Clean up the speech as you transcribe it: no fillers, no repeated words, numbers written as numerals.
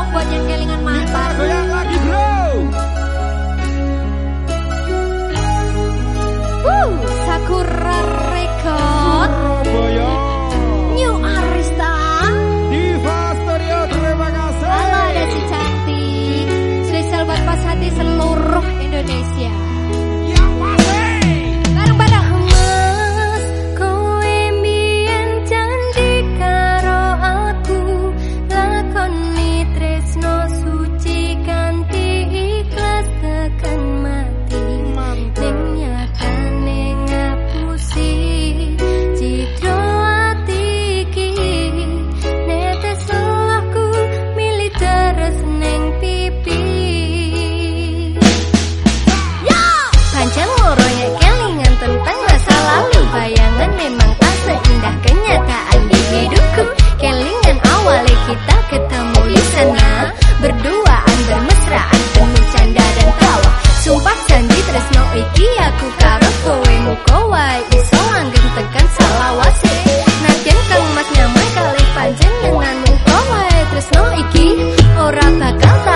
buat yang kelingan mantan. Goyang lagi bro. Sakura Record Surabaya. New Arista Diva Stereo, terima kasih. halo ada si cantik. Spesial buat pas hati seluruh Indonesia. Yang pasti. Bareng-bareng Mas, kowe mbiyen janji karo aku, lakoni tresno suci kanthi ikhlas tekan mati. Ning nyatane ngapusi citra ati iki, netes salahku milih deres ning pipi. Panjang ngoroyek kelingan tentang masa lalu, bayangan memang tak seindah kenyataan di hidupku. Kelingan awalnya kita ketemu di sana, berduaan bermesraan penuh canda dan tawa. Sumpah janji tresno iki aku karo kowe muga wae iso langgeng tekan salawase. Najan kang mas nyaman kali panjenengan muga wae tresno iki ora bakal